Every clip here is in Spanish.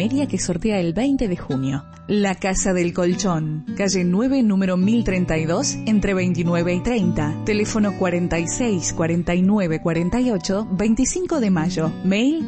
primaria que sortea el 20 de junio. La Casa del Colchón, calle 9, número 1032, entre 29 y 30. Teléfono 46 49 48, 25 de mayo. Mail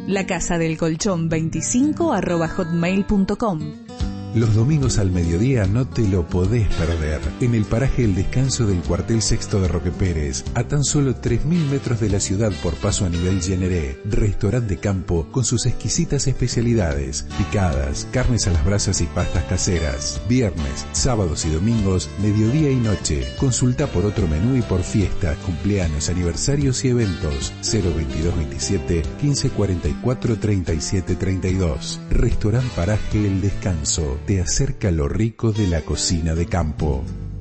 lacasadelcolchon25@hotmail.com. Los domingos al mediodía no te lo podés perder. En el paraje El Descanso del cuartel sexto de Roque Pérez, a tan solo 3.000 metros de la ciudad por paso a nivel Generé, restaurante de campo con sus exquisitas especialidades, picadas, carnes a las brasas y pastas caseras. Viernes, sábados y domingos, mediodía y noche. Consulta por otro menú y por fiestas, cumpleaños, aniversarios y eventos. 02227 1544 3732. Restaurante Paraje El Descanso. Te acerca lo rico de la cocina de campo.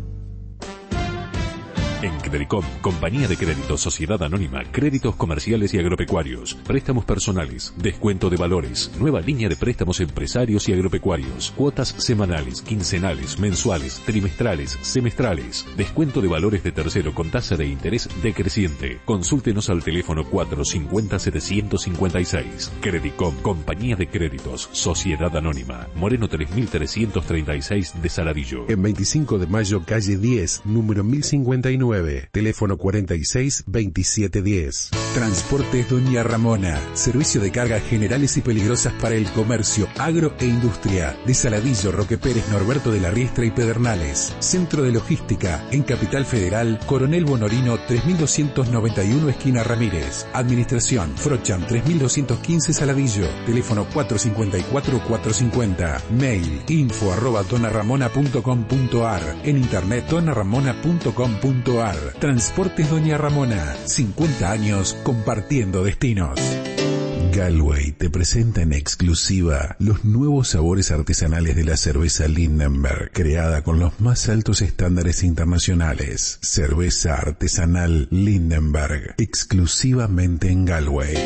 En Credicom, Compañía de Créditos Sociedad Anónima, créditos comerciales y agropecuarios, préstamos personales, descuento de valores, nueva línea de préstamos empresarios y agropecuarios, cuotas semanales, quincenales, mensuales, trimestrales, semestrales, descuento de valores de tercero con tasa de interés decreciente. Consúltenos al teléfono 450-756. Credicom, Compañía de Créditos Sociedad Anónima, Moreno 3336 de Saladillo. En 25 de mayo, calle 10, número 1059. Teléfono 46 27 10. Transportes Doña Ramona. Servicio de cargas generales y peligrosas para el comercio, agro e industria. De Saladillo, Roque Pérez, Norberto de la Riestra y Pedernales. Centro de Logística. En Capital Federal, Coronel Bonorino 3291 esquina Ramírez. Administración, Frochan 3215 Saladillo. Teléfono 454-450. Mail info@donarramona.com.ar. En internet donarramona.com.ar. Transportes Doña Ramona, 50 años compartiendo destinos. Galway te presenta en exclusiva los nuevos sabores artesanales de la cerveza Lindenberg, creada con los más altos estándares internacionales. Cerveza artesanal Lindenberg, exclusivamente en Galway.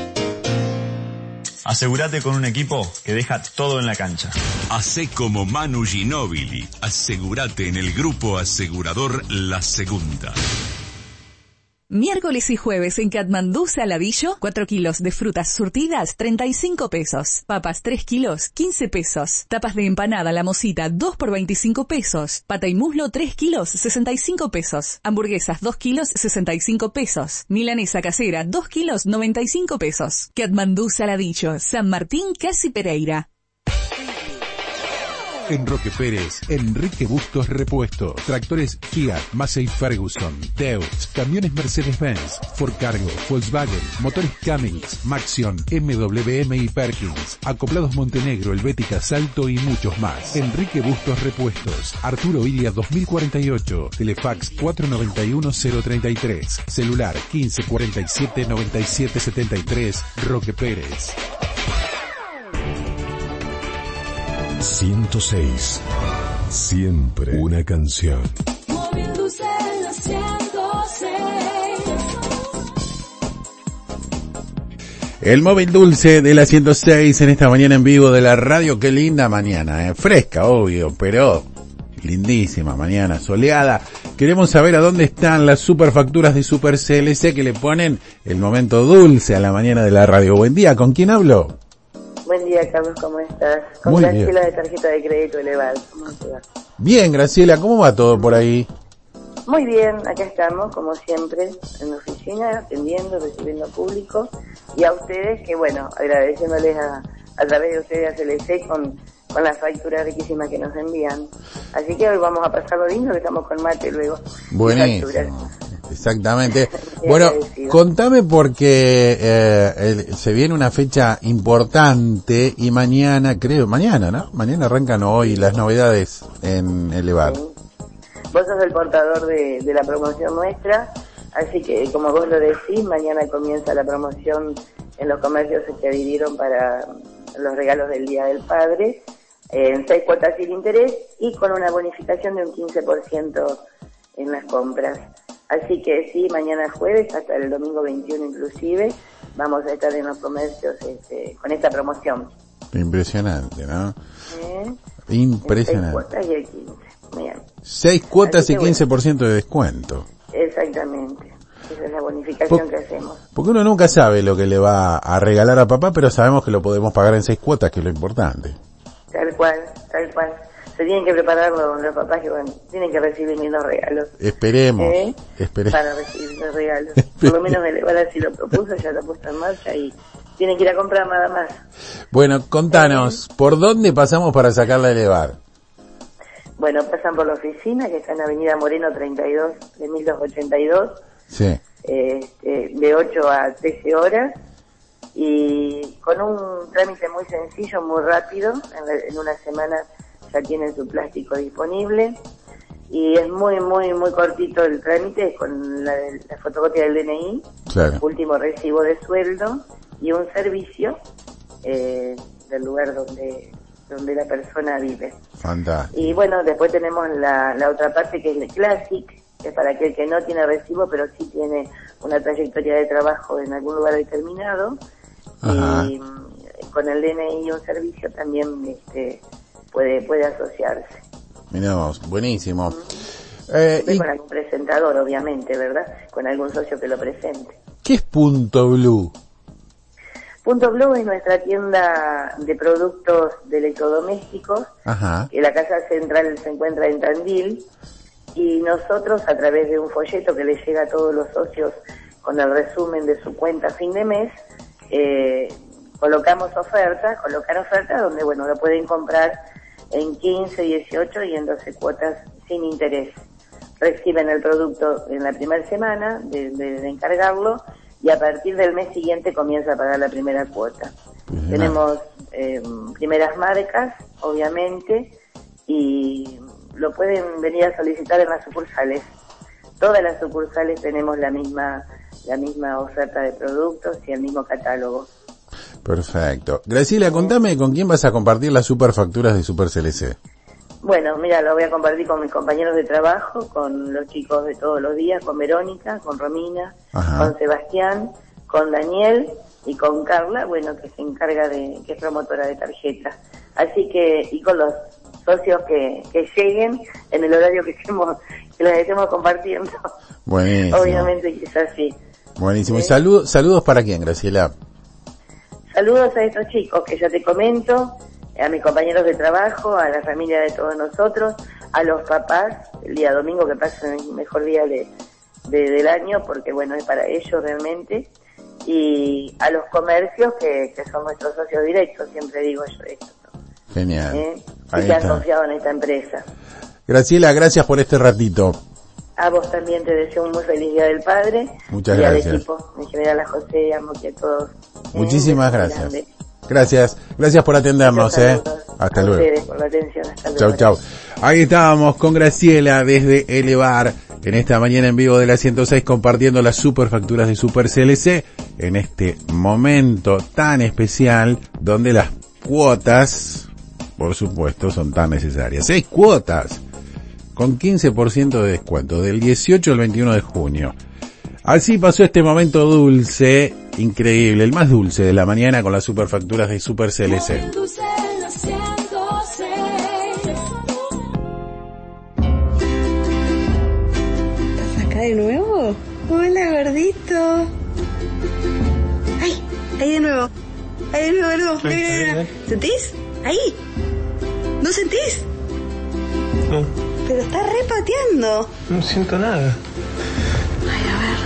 Asegúrate con un equipo que deja todo en la cancha. Hacé como Manu Ginóbili. Asegúrate en el grupo asegurador La Segunda. Miércoles y jueves en Katmandú, Saladillo, 4 kilos de frutas surtidas, 35 pesos. Papas 3 kilos, 15 pesos. Tapas de empanada La Mosita, 2 por 25 pesos. Pata y muslo 3 kilos, 65 pesos. Hamburguesas 2 kilos, 65 pesos. Milanesa casera 2 kilos, 95 pesos. Katmandú, Saladillo, San Martín, Casi Pereira. En Roque Pérez, Enrique Bustos Repuestos, tractores Fiat, Massey Ferguson, Deutz, camiones Mercedes-Benz, Ford Cargo, Volkswagen, motores Cummins, Maxion, MWM y Perkins, acoplados Montenegro, Helvética, Salto y muchos más. Enrique Bustos Repuestos, Arturo Ilia 2048, Telefax 491-033, celular 1547-9773, Roque Pérez. 106. Siempre una canción. Moviéndose en la 106. El móvil dulce de la 106 en esta mañana en vivo de la radio. Qué linda mañana, fresca, obvio, pero lindísima mañana, soleada. Queremos saber a dónde están las superfacturas de Super CLC que le ponen el momento dulce a la mañana de la radio. Buen día, ¿con quién hablo? Buen día, Carlos, ¿cómo estás? Con Muy Graciela bien. de tarjeta de crédito elevado. ¿Cómo te va? Bien, Graciela, ¿cómo va todo por ahí? Muy bien, acá estamos, como siempre, en la oficina, atendiendo, recibiendo público, y a ustedes, que bueno, agradeciéndoles a través de ustedes a CLC con las facturas riquísimas que nos envían. Así que hoy vamos a pasarlo lindo, que estamos con mate luego. Buenísimo. Exactamente. Bueno, contame porque se viene una fecha importante y mañana, ¿no? Mañana arrancan hoy las novedades en Elevar. Sí. Vos sos el portador de la promoción nuestra, así que como vos lo decís, mañana comienza la promoción en los comercios que adhirieron para los regalos del Día del Padre, en 6 cuotas sin interés y con una bonificación de un 15% en las compras. Así que sí, mañana jueves hasta el domingo 21 inclusive, vamos a estar en los comercios con esta promoción. Impresionante, ¿no? Impresionante. 6 cuotas y el 15. Bien. 6 cuotas y 15% de descuento. Exactamente. Esa es la bonificación que hacemos. Porque uno nunca sabe lo que le va a regalar a papá, pero sabemos que lo podemos pagar en 6 cuotas, que es lo importante. Tal cual. Se tienen que preparar los papás que tienen que recibir lindos regalos. Esperemos. Para recibir los regalos. Por lo menos Elevar así lo propuso, ya lo ha puesto en marcha y tienen que ir a comprar nada más. Bueno, contanos, ¿por dónde pasamos para sacarla a Elevar? Bueno, pasan por la oficina, que está en Avenida Moreno 32, de 1282. Sí. De 8 a 13 horas. Y con un trámite muy sencillo, muy rápido, en una semana ya tienen su plástico disponible y es muy cortito el trámite con la fotocopia del DNI, claro. Último recibo de sueldo y un servicio del lugar donde la persona vive. Fantástico. Y bueno, después tenemos la otra parte que es el Classic, que es para aquel que no tiene recibo pero sí tiene una trayectoria de trabajo en algún lugar determinado. Ajá. Y con el DNI y un servicio también puede asociarse. Mirá vos, buenísimo. Con algún presentador, obviamente, ¿verdad? Con algún socio que lo presente. ¿Qué es Punto Blue? Punto Blue es nuestra tienda de productos de electrodomésticos. Ajá. Que la casa central se encuentra en Tandil y nosotros, a través de un folleto que le llega a todos los socios con el resumen de su cuenta a fin de mes, colocar ofertas donde, bueno, lo pueden comprar en 15, 18 y en 12 cuotas sin interés. Reciben el producto en la primera semana de encargarlo y a partir del mes siguiente comienza a pagar la primera cuota. Tenemos primeras marcas, obviamente, y lo pueden venir a solicitar en las sucursales. Todas las sucursales tenemos la misma oferta de productos y el mismo catálogo. Perfecto. Graciela, contame con quién vas a compartir las superfacturas de Super CLC. Bueno, mira, lo voy a compartir con mis compañeros de trabajo, con los chicos de todos los días, con Verónica, con Romina, Ajá. con Sebastián, con Daniel y con Carla, bueno, que se encarga que es promotora de tarjetas. Así que, y con los socios que lleguen en el horario que les estemos compartiendo. Buenísimo. Obviamente que es así. Buenísimo. ¿Y saludos para quién, Graciela? Saludos a estos chicos que ya te comento, a mis compañeros de trabajo, a la familia de todos nosotros, a los papás, el día domingo que pasen el mejor día del año, porque bueno, es para ellos realmente, y a los comercios que son nuestros socios directos, siempre digo yo esto. Genial. Y que han confiado en esta empresa. Graciela, gracias por este ratito. A vos también te deseo un muy feliz Día del Padre. Muchas y gracias. Al equipo, en general a José, a Moqui, a todos. Muchísimas gracias. Gracias por atendernos, Hasta luego. Ustedes por la atención, hasta luego. Chau. Ahí estábamos con Graciela desde Elevar, en esta mañana en vivo de la 106, compartiendo las superfacturas de Super CLC, en este momento tan especial, donde las cuotas, por supuesto, son tan necesarias. 6 cuotas, con 15% de descuento, del 18 al 21 de junio. Así pasó este momento dulce, increíble, el más dulce de la mañana con las superfacturas de Super CLC. ¿Acá de nuevo? Hola, gordito. ¡Ay! Ahí de nuevo. Mira. ¿Sentís? Ahí. ¿No sentís? No. Pero está repateando. No siento nada. Ay, a ver.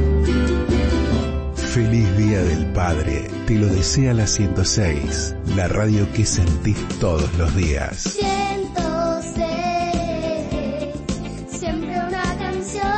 Feliz Día del Padre. Te lo desea la 106, la radio que sentís todos los días. 106, siempre una canción.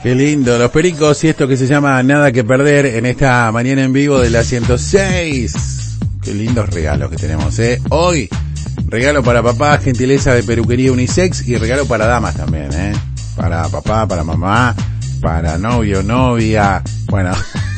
Qué lindo, los Pericos y esto que se llama Nada que Perder en esta mañana en vivo de la 106. Qué lindos regalos que tenemos, Hoy, regalo para papá, gentileza de peluquería unisex y regalo para damas también, Para papá, para mamá, para novio, novia, bueno,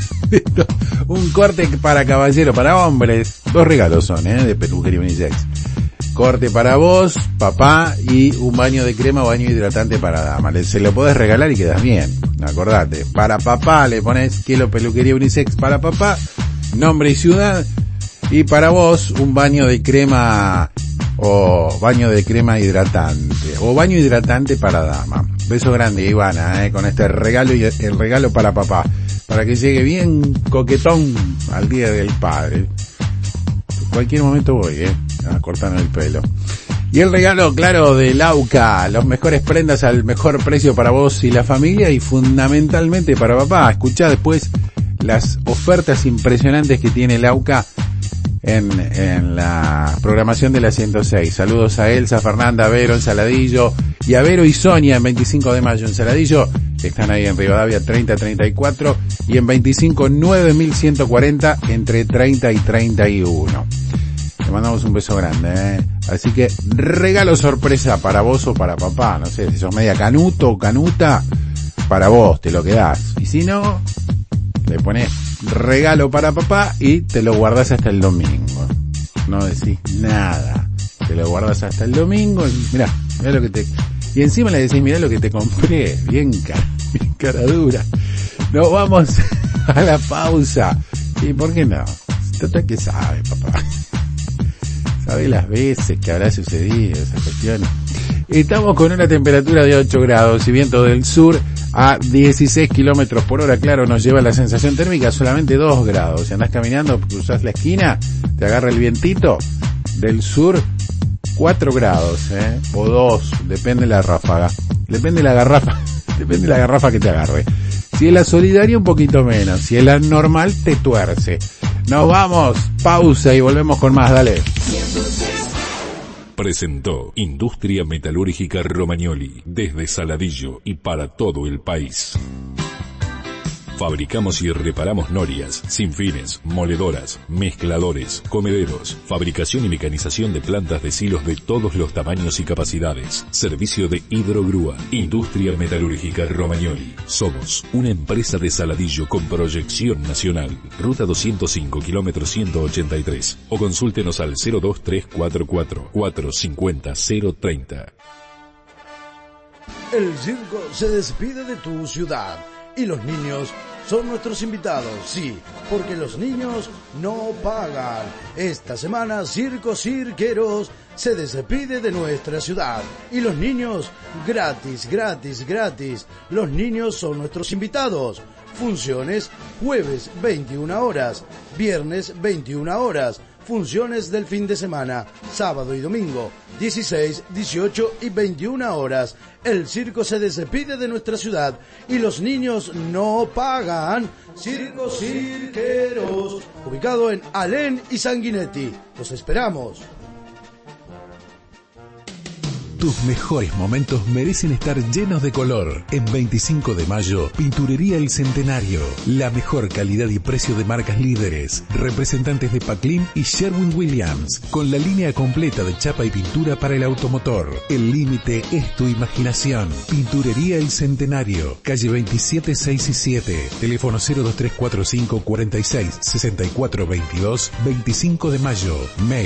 un corte para caballero, para hombres. 2 regalos son, de peluquería unisex. Corte para vos, papá, y un baño de crema o baño hidratante para dama. Se lo podés regalar y quedas bien. Acordate, para papá le pones quiero peluquería unisex para papá, nombre y ciudad, y para vos un baño de crema o baño de crema hidratante o baño hidratante para dama. Beso grande, Ivana, con este regalo y el regalo para papá, para que llegue bien coquetón al Día del Padre. En cualquier momento voy, a cortarme el pelo. Y el regalo, claro, de Lauca, los mejores prendas al mejor precio para vos y la familia y fundamentalmente para papá. Escuchá después las ofertas impresionantes que tiene Lauca en la programación de la 106. Saludos a Elsa, Fernanda, Vero en Saladillo y a Vero y Sonia en 25 de mayo en Saladillo. Están ahí en Rivadavia 30-34 y en 25 9140 entre 30 y 31. Te mandamos un beso grande, Así que regalo sorpresa para vos o para papá. No sé, si sos media canuto o canuta, para vos te lo quedás. Y si no, le pones regalo para papá y te lo guardás hasta el domingo. No decís nada. Te lo guardás hasta el domingo y mirá lo que te... Y encima le decís, mirá lo que te compré. Bien cara dura. Nos vamos a la pausa. ¿Y por qué no? Total que sabe, papá. Sabe las veces que habrá sucedido esa cuestión. Estamos con una temperatura de 8 grados y viento del sur a 16 kilómetros por hora. Claro, nos lleva la sensación térmica solamente 2 grados. Si andás caminando, cruzás la esquina, te agarra el vientito del sur, 4 grados, o 2, depende de la ráfaga. Depende de la garrafa que te agarre. Si es la solidaria, un poquito menos. Si es la normal, te tuerce. Nos vamos, pausa y volvemos con más, dale. Presentó Industria Metalúrgica Romagnoli, desde Saladillo y para todo el país. Fabricamos y reparamos norias, sinfines, moledoras, mezcladores, comederos, fabricación y mecanización de plantas de silos de todos los tamaños y capacidades. Servicio de hidrogrúa. Industria Metalúrgica Romagnoli. Somos una empresa de Saladillo con proyección nacional. Ruta 205, kilómetro 183. O consúltenos al 02344 450 030. El circo se despide de tu ciudad. Y los niños son nuestros invitados, sí, porque los niños no pagan. Esta semana Circo Cirqueros se despide de nuestra ciudad. Y los niños, gratis. Los niños son nuestros invitados. Funciones jueves 21 horas, viernes 21 horas. Funciones del fin de semana, sábado y domingo, 16, 18 y 21 horas. El circo se despide de nuestra ciudad y los niños no pagan. Circo Cirqueros, ubicado en Alén y Sanguinetti. Los esperamos. Tus mejores momentos merecen estar llenos de color. En 25 de mayo, Pinturería El Centenario. La mejor calidad y precio de marcas líderes. Representantes de Paclin y Sherwin-Williams. Con la línea completa de chapa y pintura para el automotor. El límite es tu imaginación. Pinturería El Centenario. Calle 27, 6 y 7. Teléfono 02345 46 64 22. 25 de mayo. Mail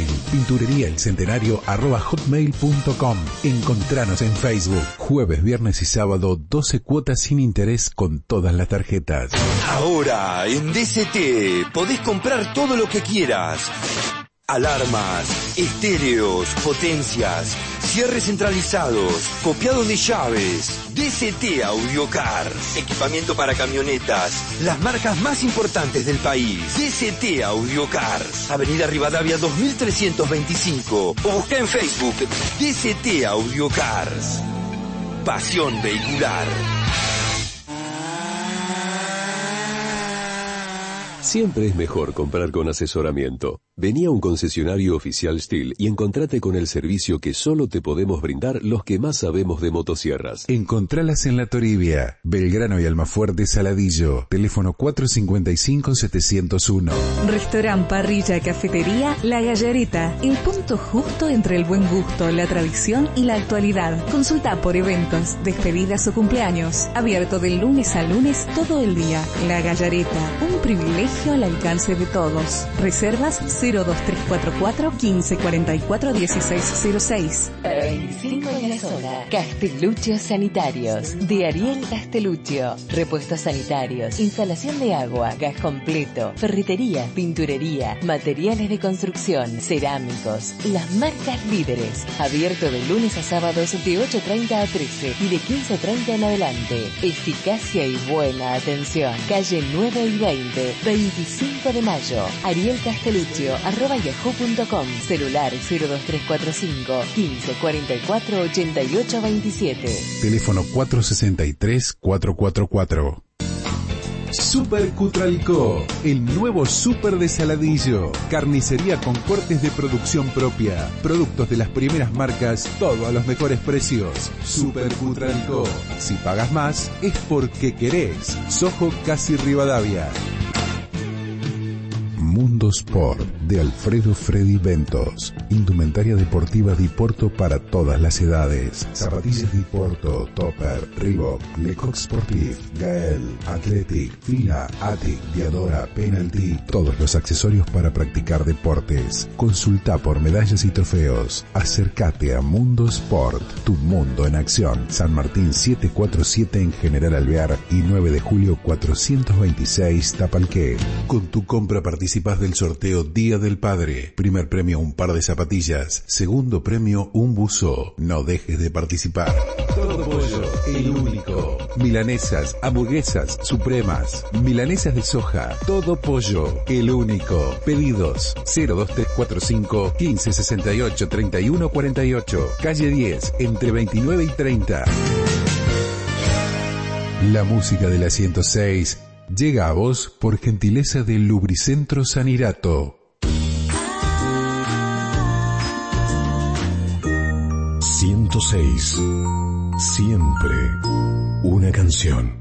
pintureriaelcentenario@hotmail.com. Encontranos en Facebook. Jueves, viernes y sábado, 12 cuotas sin interés con todas las tarjetas. Ahora, en DCT, podés comprar todo lo que quieras. Alarmas, estéreos, potencias, cierres centralizados, copiado de llaves, DCT Audiocar, equipamiento para camionetas, las marcas más importantes del país. DCT Audiocar, Avenida Rivadavia 2325 o busca en Facebook DCT Audiocars. Pasión vehicular. Siempre es mejor comprar con asesoramiento. Vení a un concesionario oficial STIHL y encontrate con el servicio que solo te podemos brindar los que más sabemos de motosierras. Encontralas en La Toribia, Belgrano y Almafuerte Saladillo. Teléfono 455-701. Restaurant, parrilla, cafetería, La Gallareta. El punto justo entre el buen gusto, la tradición y la actualidad. Consulta por eventos, despedidas o cumpleaños. Abierto de lunes a lunes todo el día. La Gallareta, un privilegio al alcance de todos. Reservas 02344 1544 1606. Para 25 en la zona. Castelluccio Sanitarios. De Ariel Castelluccio. Repuestos sanitarios. Instalación de agua. Gas completo. Ferretería. Pinturería. Materiales de construcción. Cerámicos. Las marcas líderes. Abierto de lunes a sábados de 8:30 a 13 y de 15:30 en adelante. Eficacia y buena atención. Calle 9 y 20. 25 de mayo. Ariel Castelluccio @yahoo.com. Celular 02345 1544 88 27. Teléfono 463-444. Super Cutralcó, el nuevo super de Saladillo. Carnicería con cortes de producción propia. Productos de las primeras marcas, todo a los mejores precios. Super Cutralcó. Si pagas más, es porque querés. Sojo Casi Rivadavia. Mundo Sport de Alfredo Freddy Ventos. Indumentaria deportiva Diporto para todas las edades. Zapatillas Diporto, Topper, Reebok, Lecoq Sportif, Gael, Athletic, Fila, Atic, Diadora, Penalty. Todos los accesorios para practicar deportes. Consulta por medallas y trofeos. Acércate a Mundo Sport, tu mundo en acción. San Martín 747 en General Alvear y 9 de julio 426 Tapalqué. Con tu compra participas del sorteo Día del Padre. Primer premio un par de zapatillas. Segundo premio un buzo. No dejes de participar. Todo Pollo, el único. Milanesas, hamburguesas, supremas. Milanesas de soja. Todo Pollo, el único. Pedidos 02345 1568 3148. Calle 10, entre 29 y 30. La música de la 106 llega a vos por gentileza del Lubricentro Sanirato. 106. Siempre una canción.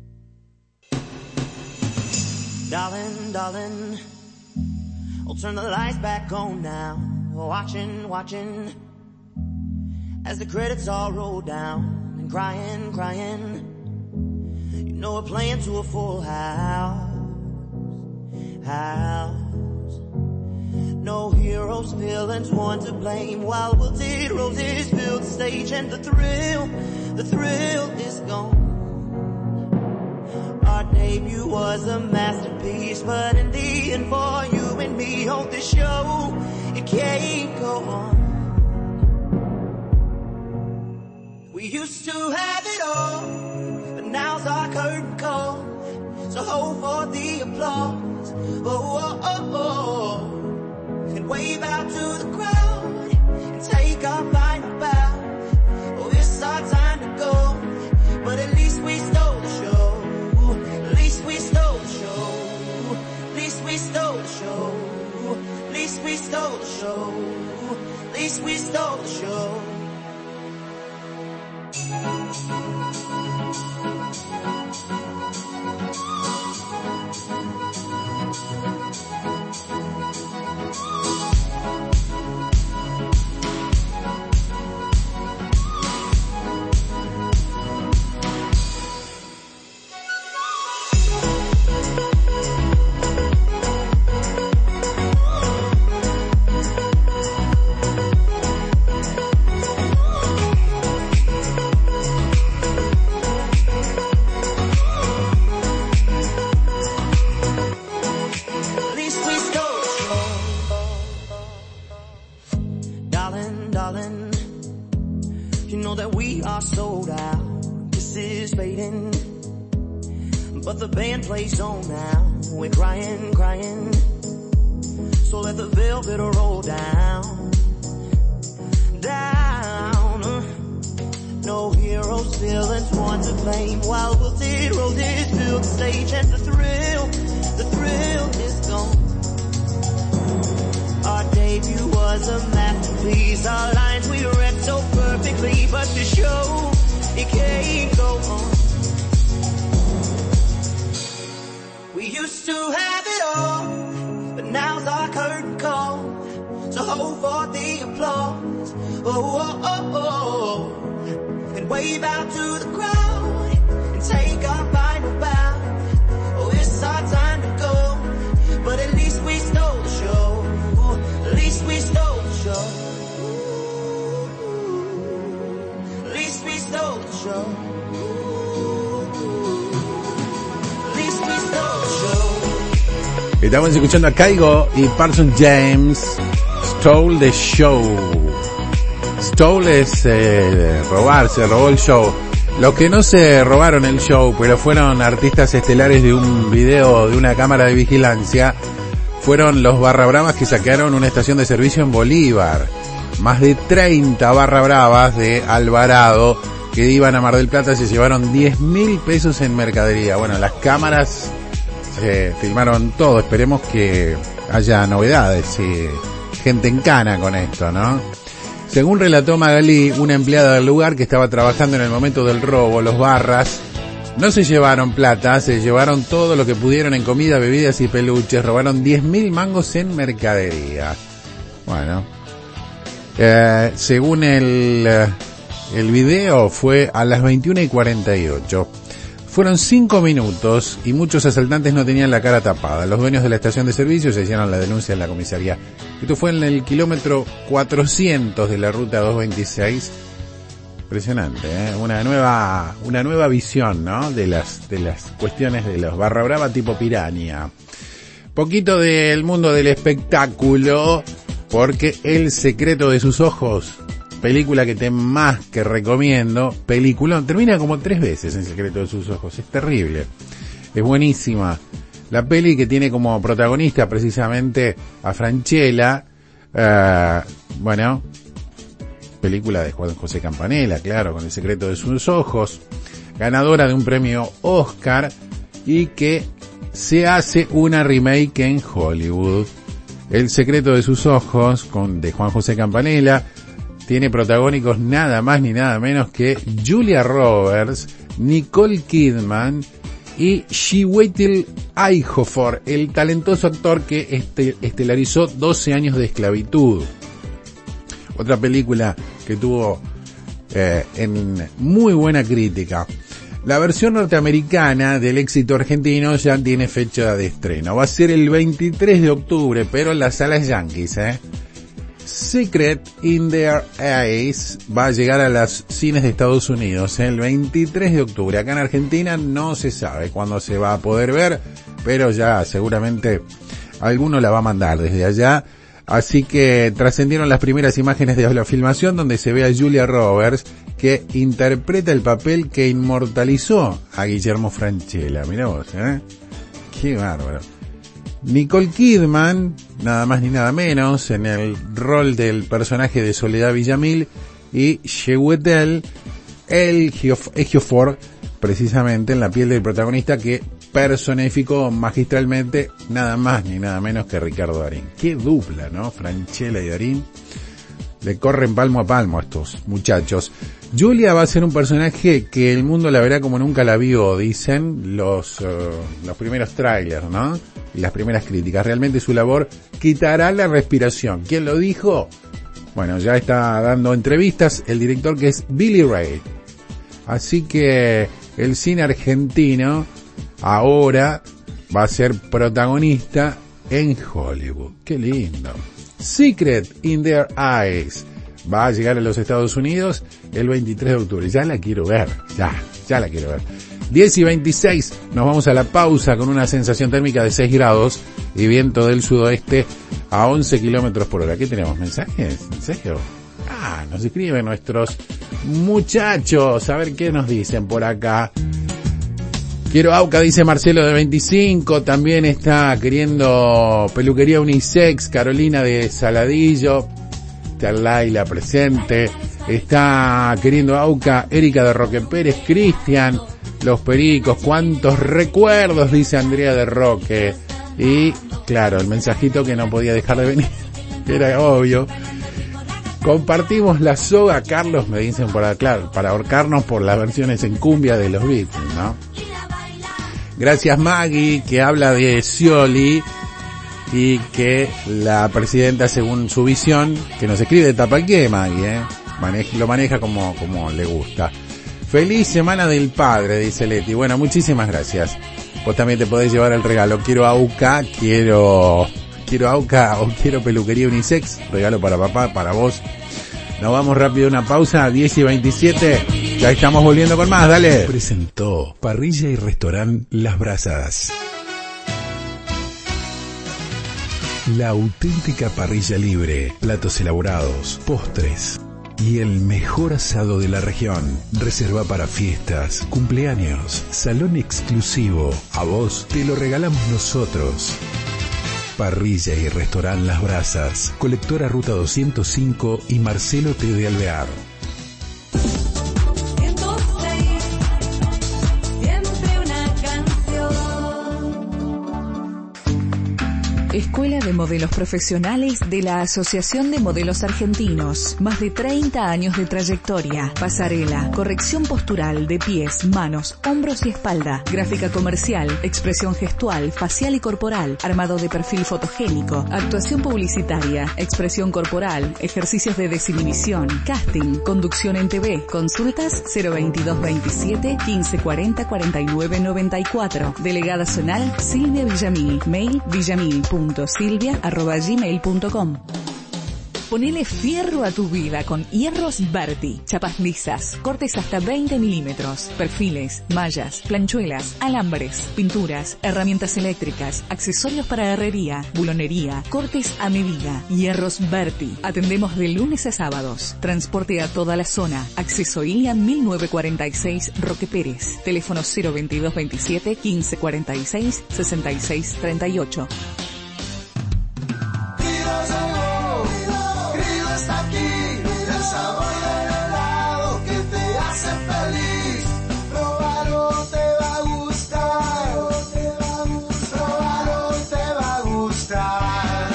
Darling, darling, I'll turn the lights back on now. Watching, watching, as the credits all roll down. And crying, crying, you know we're playing to a full house. No heroes, villains, one to blame. While wilted roses fill the stage, and the thrill is gone. Our debut was a masterpiece, but in the end, for you and me on this show, it can't go on. We used to have it all, but now's our curtain call. So hold for the applause, oh, oh, oh, oh. And wave out to the crowd, and take our final bow. Oh, it's our time to go, but at least we stole the show. At least we stole the show. At least we stole the show. At least we stole the show. At least we stole the show. Sold out, this is fading, but the band plays on now. We're crying, crying, so let the velvet roll down, down. No heroes, villains, one to blame. While wilted roses fill the stage, and the thrill to have it all, but now's our curtain call. So hold for the applause, oh, oh, oh, oh. And wave out to the crowd, and take our final bow. Oh, it's our time to go, but at least we stole the show. At least we stole the show. At least we stole the show. At least we stole the show. Estamos escuchando a Kygo y Parson James. Stole the show. Stole es robar, se robó el show. Los que no se robaron el show, pero fueron artistas estelares de un video de una cámara de vigilancia, fueron los Barra Bravas que saquearon una estación de servicio en Bolívar. Más de 30 Barra Bravas de Alvarado que iban a Mar del Plata se llevaron 10.000 pesos en mercadería. Bueno, las cámaras filmaron todo. Esperemos que haya novedades y gente en cana con esto, ¿no? Según relató Magalí, una empleada del lugar que estaba trabajando en el momento del robo, los Barras no se llevaron plata, se llevaron todo lo que pudieron en comida, bebidas y peluches, robaron 10.000 mangos en mercadería. Bueno, según el video fue a las 21:48. Fueron 5 minutos y muchos asaltantes no tenían la cara tapada. Los dueños de la estación de servicio se hicieron la denuncia en la comisaría. Esto fue en el kilómetro 400 de la ruta 226. Impresionante, ¿eh? Una nueva visión, ¿no? De las cuestiones de los Barra Brava tipo Piranha. Poquito del mundo del espectáculo, porque El secreto de sus ojos, película que más que recomiendo, peliculón, termina como 3 veces El secreto de sus ojos, es terrible, es buenísima. La peli que tiene como protagonista precisamente a Franchella, bueno, película de Juan José Campanella, claro, con El secreto de sus ojos, ganadora de un premio Oscar y que se hace una remake en Hollywood. El secreto de sus ojos, de Juan José Campanella, tiene protagónicos nada más ni nada menos que Julia Roberts, Nicole Kidman y Chiwetel Ejiofor, el talentoso actor que estelarizó 12 años de esclavitud. Otra película que tuvo en muy buena crítica. La versión norteamericana del éxito argentino ya tiene fecha de estreno. Va a ser el 23 de octubre, pero en las salas yankees, Secret in Their Eyes va a llegar a los cines de Estados Unidos el 23 de octubre. Acá en Argentina no se sabe cuándo se va a poder ver, pero ya seguramente alguno la va a mandar desde allá. Así que trascendieron las primeras imágenes de la filmación donde se ve a Julia Roberts que interpreta el papel que inmortalizó a Guillermo Franchella. Mirá vos, qué bárbaro. Nicole Kidman, nada más ni nada menos, en el rol del personaje de Soledad Villamil, y Chiwetel Ejiofor, precisamente en la piel del protagonista que personificó magistralmente nada más ni nada menos que Ricardo Darín. Qué dupla, ¿no? Franchella y Darín. Le corren palmo a palmo a estos muchachos. Julia va a ser un personaje que el mundo la verá como nunca la vio, dicen los primeros trailers, ¿no? Y las primeras críticas. Realmente su labor quitará la respiración. ¿Quién lo dijo? Bueno, ya está dando entrevistas el director, que es Billy Ray. Así que el cine argentino ahora va a ser protagonista en Hollywood. Qué lindo. Secret in Their Eyes va a llegar a los Estados Unidos el 23 de octubre. Ya la quiero ver, ya la quiero ver. 10:26, nos vamos a la pausa con una sensación térmica de 6 grados y viento del sudoeste a 11 kilómetros por hora. ¿Qué tenemos? ¿Mensajes? ¿En serio? Nos escriben nuestros muchachos, a ver qué nos dicen por acá. Quiero AUCA, dice Marcelo de 25, también está queriendo peluquería unisex, Carolina de Saladillo, está Laila presente, está queriendo AUCA, Erika de Roque Pérez, Cristian, Los Pericos, cuántos recuerdos, dice Andrea de Roque, y claro, el mensajito que no podía dejar de venir, era obvio. Compartimos la soga, Carlos, me dicen por acá, claro, para ahorcarnos por las versiones en cumbia de los Beatles, ¿no? Gracias Maggie, que habla de Scioli y que la presidenta, según su visión, que nos escribe tapa qué Maggie, lo maneja como le gusta. Feliz Semana del Padre, dice Leti. Bueno, muchísimas gracias. Vos también te podés llevar el regalo. Quiero AUCA, quiero AUCA o quiero peluquería unisex. Regalo para papá, para vos. Nos vamos rápido a una pausa, 10:27. Ya estamos volviendo con más, dale. Presentó Parrilla y Restaurant Las Brasas. La auténtica parrilla libre, platos elaborados, postres y el mejor asado de la región. Reserva para fiestas, cumpleaños, salón exclusivo. A vos te lo regalamos nosotros. Parrilla y Restaurant Las Brasas, Colectora Ruta 205 y Marcelo T. de Alvear. Escuela de Modelos Profesionales de la Asociación de Modelos Argentinos. Más de 30 años de trayectoria. Pasarela, corrección postural de pies, manos, hombros y espalda. Gráfica comercial, expresión gestual, facial y corporal. Armado de perfil fotogénico. Actuación publicitaria, expresión corporal, ejercicios de desinhibición. Casting, conducción en TV. Consultas 02227 1540 49 94. Delegada zonal Silvia Villamil. Mail villamil.silvia@gmail.com. Ponele fierro a tu vida con Hierros Berti. Chapas lisas, cortes hasta 20 milímetros, perfiles, mallas, planchuelas, alambres, pinturas, herramientas eléctricas, accesorios para herrería, bulonería, cortes a medida. Hierros Berti. Atendemos de lunes a sábados. Transporte a toda la zona. Acceso Ilian 1946 Roque Pérez. Teléfono 02227 1546 6638. Hace feliz, probarlo te va a gustar, probarlo te va a gustar.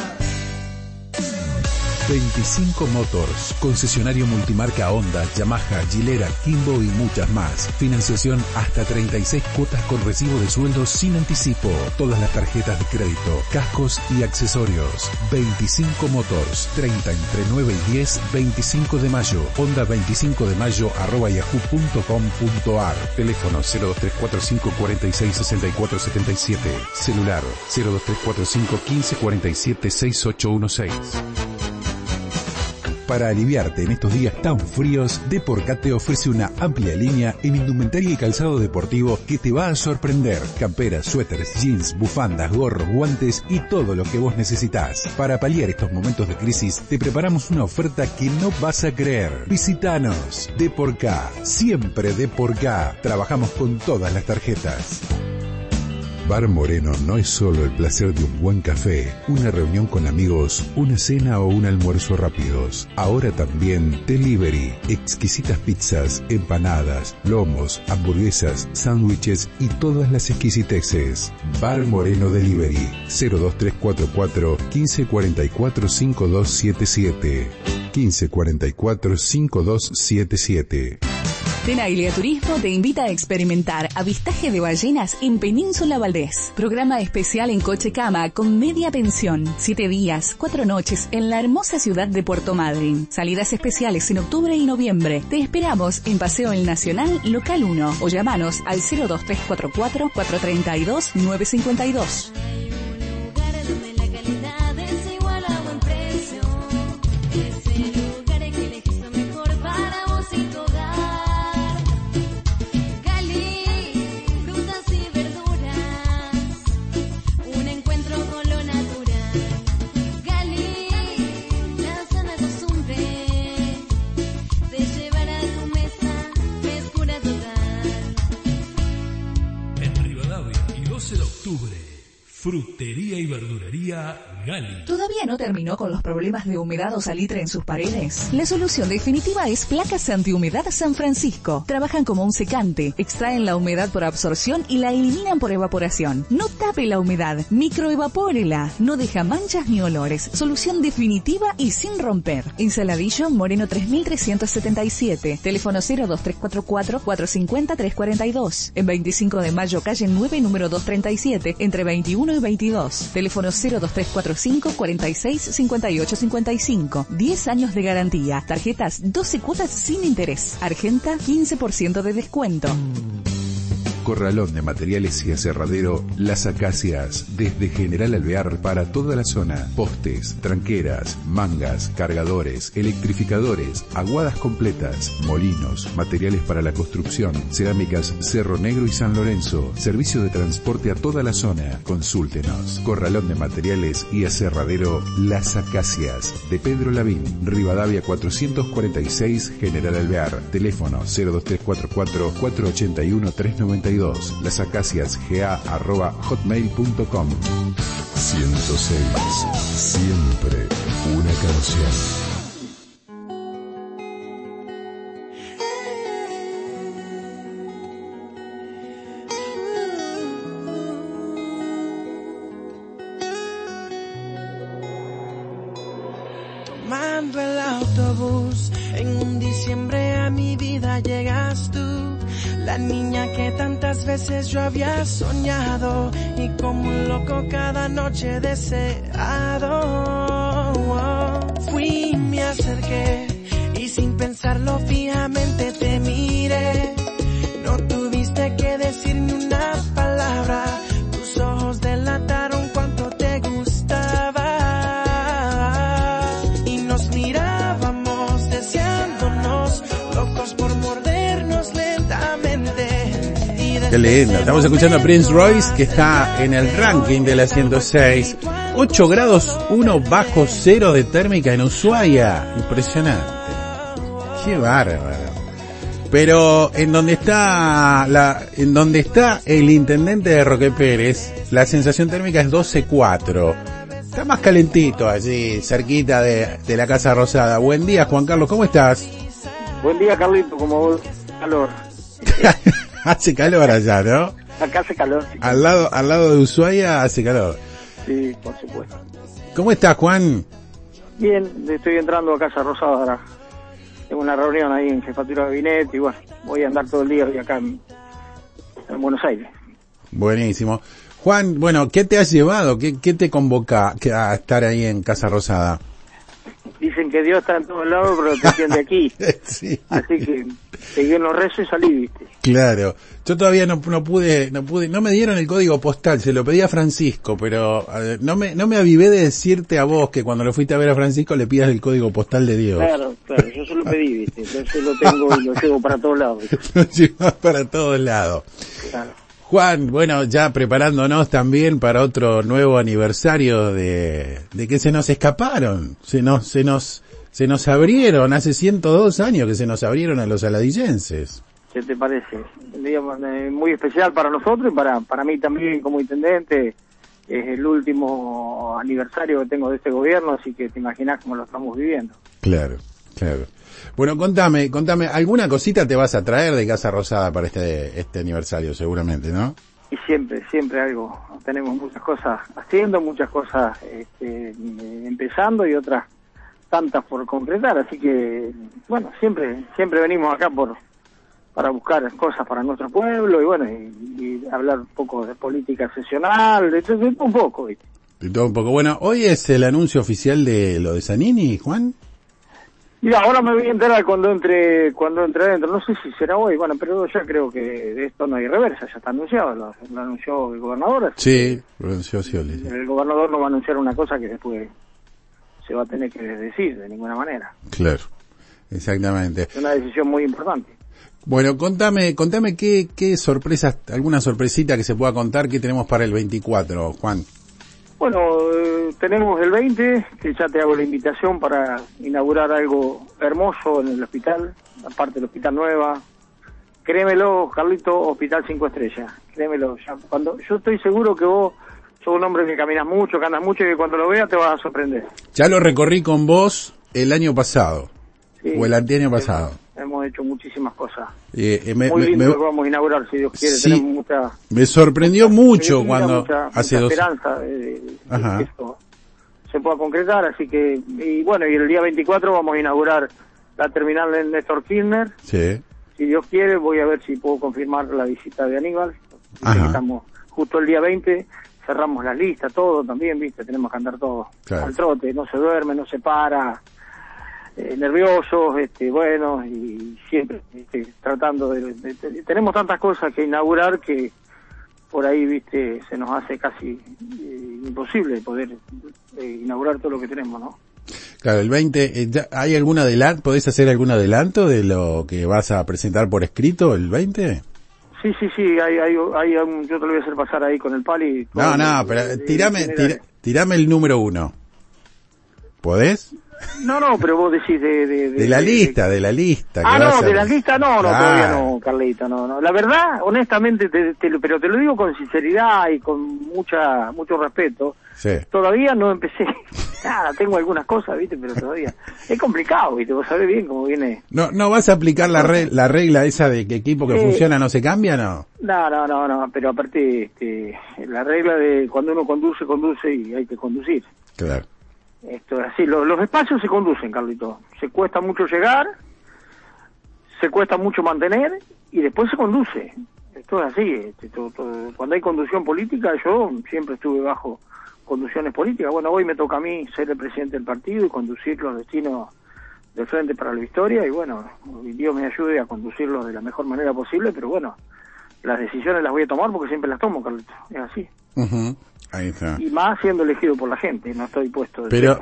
25 Motors, concesionario multimarca Honda, Yamaha, Gilera, Kimbo y muchas más. Financiación hasta 36 cuotas con recibo de sueldo sin anticipo. Todas las tarjetas de crédito, cascos y accesorios. 25 Motors, 30 entre 9 y 10, 25 de mayo. Honda 25 de mayo @yahoo.com.ar. Teléfono 02345 46 64 77. Celular 02345 15 47 6816. Para aliviarte en estos días tan fríos, Deporcat te ofrece una amplia línea en indumentaria y calzado deportivo que te va a sorprender. Camperas, suéteres, jeans, bufandas, gorros, guantes y todo lo que vos necesitas. Para paliar estos momentos de crisis, te preparamos una oferta que no vas a creer. Visítanos. Deporcat, siempre Deporcat. Trabajamos con todas las tarjetas. Bar Moreno no es solo el placer de un buen café, una reunión con amigos, una cena o un almuerzo rápidos. Ahora también delivery, exquisitas pizzas, empanadas, lomos, hamburguesas, sándwiches y todas las exquisiteces. Bar Moreno Delivery, 02344 1544 5277. 1544 5277. Tenaglia Turismo te invita a experimentar avistaje de ballenas en Península Valdés. Programa especial en coche cama con media pensión. 7 días, 4 noches en la hermosa ciudad de Puerto Madryn. Salidas especiales en octubre y noviembre. Te esperamos en Paseo El Nacional, Local 1 o llamanos al 02344 432 952. Frutería y verdulería Gali. ¿Todavía no terminó con los problemas de humedad o salitre en sus paredes? La solución definitiva es Placas Antihumedad San Francisco. Trabajan como un secante, extraen la humedad por absorción y la eliminan por evaporación. No tape la humedad, microevapórela. No deja manchas ni olores. Solución definitiva y sin romper. En Saladillo, Moreno 3377. Teléfono 02344-450-342. En 25 de Mayo, calle 9, número 237, entre 21 y 22. Teléfono 02345-465855. 10 años de garantía. Tarjetas 12 cuotas sin interés. Argenta 15% de descuento. Corralón de materiales y aserradero Las Acacias, desde General Alvear para toda la zona. Postes, tranqueras, mangas, cargadores, electrificadores, aguadas completas, molinos, materiales para la construcción, cerámicas Cerro Negro y San Lorenzo. Servicio de transporte a toda la zona. Consúltenos. Corralón de materiales y aserradero Las Acacias, de Pedro Lavín, Rivadavia 446, General Alvear. Teléfono 02344-481-392. lasacaciasga@hotmail.com. 106. Siempre una canción. Tomando el autobús, en un diciembre a mi vida llegas tú. La niña que tantas veces yo había soñado y como un loco cada noche deseado. Fui, me acerqué y sin pensarlo fijamente te miré. No tuviste que decir ni una palabra, tus ojos delataron cuánto te gustaba. Y nos mirábamos deseándonos, locos por mordernos lentamente. Qué lindo. Estamos escuchando a Prince Royce, que está en el ranking de la 106. 8 grados 1 bajo cero de térmica en Ushuaia. Impresionante. Qué bárbaro. Pero en donde está el intendente de Roque Pérez, la sensación térmica es 12,4. Está más calentito allí, cerquita de la Casa Rosada. Buen día, Juan Carlos, ¿cómo estás? Buen día, Carlito, como vos, calor. Hace calor allá, ¿no? Acá hace calor. Sí. Al lado de Ushuaia hace calor. Sí, por supuesto. ¿Cómo estás, Juan? Bien, estoy entrando a Casa Rosada ahora. Tengo una reunión ahí en Jefatura de Gabinete y bueno, voy a andar todo el día hoy acá en Buenos Aires. Buenísimo. Juan, bueno, ¿qué te has llevado? ¿Qué te convoca a estar ahí en Casa Rosada? Dicen que Dios está en todos lados, pero te atiende aquí. Sí. Así que seguí en los rezos y salí, ¿viste? Claro. Yo todavía no pude, no me dieron el código postal, se lo pedí a Francisco, pero no me avivé de decirte a vos que cuando lo fuiste a ver a Francisco le pidas el código postal de Dios. Claro, yo se lo pedí, ¿viste? Entonces lo tengo y lo llevo para todos lados, ¿viste? Lo llevas para todos lados. Claro. Juan, bueno, ya preparándonos también para otro nuevo aniversario de que se nos escaparon, se nos abrieron, hace 102 años que se nos abrieron a los saladillenses. ¿Qué te parece? Un día muy especial para nosotros y para mí también como intendente. Es el último aniversario que tengo de este gobierno, así que te imaginás cómo lo estamos viviendo. Claro. Bueno, contame, alguna cosita te vas a traer de Casa Rosada para este aniversario, seguramente, ¿no? Y siempre algo. Tenemos muchas cosas haciendo, muchas cosas empezando y otras tantas por concretar, así que, bueno, siempre venimos acá para buscar cosas para nuestro pueblo y bueno, y hablar un poco de política sesional, de todo un poco, ¿viste? De todo un poco. Bueno, hoy es el anuncio oficial de lo de Zanini, Juan. Mira, ahora me voy a enterar cuando entre adentro, no sé si será hoy, bueno, pero ya creo que de esto no hay reversa, ya está anunciado, lo anunció el gobernador. Sí, lo anunció Scioli. Sí. El gobernador no va a anunciar una cosa que después se va a tener que decir de ninguna manera. Claro, exactamente. Es una decisión muy importante. Bueno, contame qué sorpresas, alguna sorpresita que se pueda contar que tenemos para el 24, Juan. Bueno, tenemos el 20, que ya te hago la invitación para inaugurar algo hermoso en el hospital, aparte del Hospital Nueva. Créemelo, Carlito, Hospital 5 Estrellas. Créemelo, yo estoy seguro que vos sos un hombre que caminas mucho, que andas mucho y que cuando lo veas te vas a sorprender. Ya lo recorrí con vos el año pasado, Sí, o el anteaño pasado. hemos hecho muchísimas cosas. Me Muy lindo que vamos a inaugurar, si Dios quiere. Sí, tenemos mucha... me sorprendió mucho mucha cuando hace mucha 2 esperanza Ajá. que esto se pueda concretar, así que, y bueno, y el día 24 vamos a inaugurar la terminal de Néstor Kirchner. Sí. Si Dios quiere, voy a ver si puedo confirmar la visita de Aníbal. Ajá. Estamos justo el día 20, cerramos la lista, todo también, viste, tenemos que andar todo Claro. al trote, no se duerme, no se para, nerviosos, bueno, y siempre tratando tenemos tantas cosas que inaugurar que por ahí, viste, se nos hace casi imposible poder inaugurar todo lo que tenemos, ¿no? Claro, el 20, ¿hay algún adelanto? ¿Podés hacer algún adelanto de lo que vas a presentar por escrito el 20? Sí, hay yo te lo voy a hacer pasar ahí con el pali. No, pero tirame el número 1. ¿Podés? No, pero vos decís de la lista. de la lista no, Claro. todavía no, Carlita, no. La verdad, honestamente, pero te lo digo con sinceridad y con mucho respeto. Sí. Todavía no empecé nada, tengo algunas cosas, viste, pero todavía es complicado, viste, vos sabés bien cómo viene. ¿No vas a aplicar la regla esa de que equipo que funciona no se cambia, no? No, pero aparte, la regla de cuando uno conduce y hay que conducir. Claro. Esto es así, los espacios se conducen, Carlito. Se cuesta mucho llegar, se cuesta mucho mantener y después se conduce. Esto es así. Cuando hay conducción política, yo siempre estuve bajo conducciones políticas. Bueno, hoy me toca a mí ser el presidente del partido y conducir los destinos del Frente para la Victoria y bueno, Dios me ayude a conducirlos de la mejor manera posible, pero bueno, las decisiones las voy a tomar porque siempre las tomo, Carlito. Es así. Uh-huh. Ahí está. Y más siendo elegido por la gente, no estoy puesto pero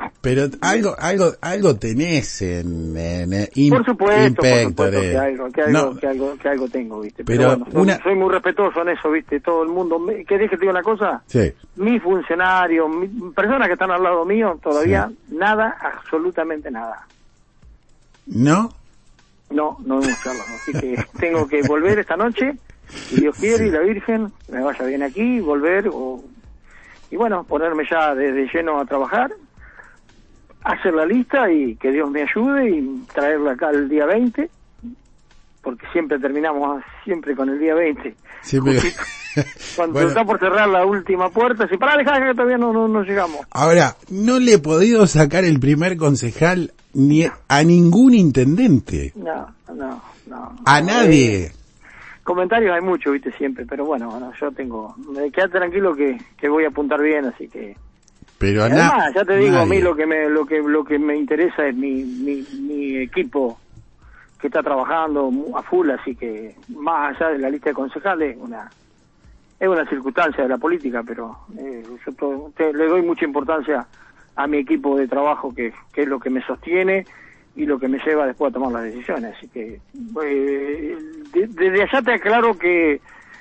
algo tenés en por supuesto Inspectore. que algo tengo, viste, pero bueno, soy muy respetuoso en eso, viste, todo el mundo, ¿querés que te diga una cosa? Sí. Mis funcionarios, personas que están al lado mío, todavía nada, absolutamente nada. ¿No? No hemos charlado, así que tengo que volver esta noche, si Dios quiere, y la Virgen, que me vaya bien aquí, volver, y bueno, ponerme ya desde lleno a trabajar, hacer la lista y que Dios me ayude y traerla acá el día 20, porque siempre terminamos con el día 20. Siempre. Cuando está por cerrar la última puerta, si para dejar que todavía no llegamos. Ahora, no le he podido sacar el primer concejal ni a ningún intendente. No. A nadie. Comentarios hay mucho, viste, siempre, pero bueno, yo tengo, quédate tranquilo que voy a apuntar bien, así que. Pero además, ya te digo, a mí lo que me interesa es mi equipo que está trabajando a full, así que más allá de la lista de concejales, es una circunstancia de la política, pero yo le doy mucha importancia a mi equipo de trabajo que es lo que me sostiene y lo que me lleva después a tomar las decisiones, así que desde allá te aclaro que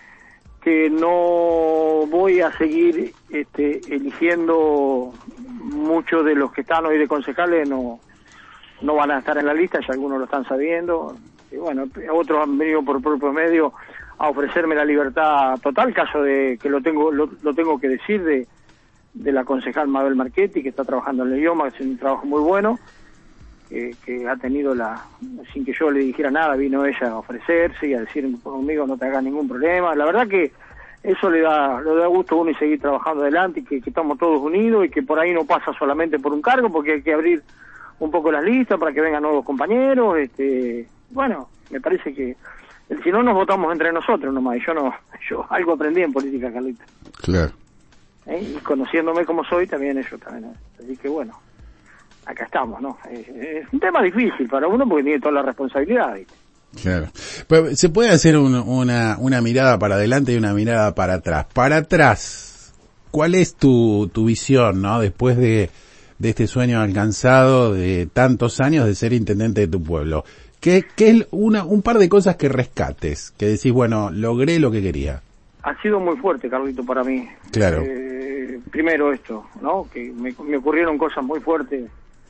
no voy a seguir eligiendo muchos de los que están hoy de concejales, no van a estar en la lista, ya algunos lo están sabiendo, y bueno, otros han venido por propio medio a ofrecerme la libertad total, caso de que lo tengo que decir, de la concejal Mabel Marchetti, que está trabajando en el idioma, que es un trabajo muy bueno, que ha tenido sin que yo le dijera nada, vino ella a ofrecerse y a decir conmigo no te hagas ningún problema. La verdad que eso le da gusto a uno y seguir trabajando adelante y que estamos todos unidos y que por ahí no pasa solamente por un cargo, porque hay que abrir un poco las listas para que vengan nuevos compañeros. Bueno, me parece que si no nos votamos entre nosotros nomás, y yo algo aprendí en política, Carlita. Claro. Y conociéndome como soy, también ellos también. Así que bueno, acá estamos, ¿no? Es un tema difícil para uno porque tiene toda la responsabilidad, ¿viste? Claro. Pero se puede hacer una mirada para adelante y una mirada para atrás. Para atrás, ¿cuál es tu visión, no? Después de este sueño alcanzado de tantos años de ser intendente de tu pueblo. ¿Qué es un par de cosas que rescates? Que decís, bueno, logré lo que quería. Ha sido muy fuerte, Carlito, para mí. Claro. Primero esto, ¿no? Que me ocurrieron cosas muy fuertes.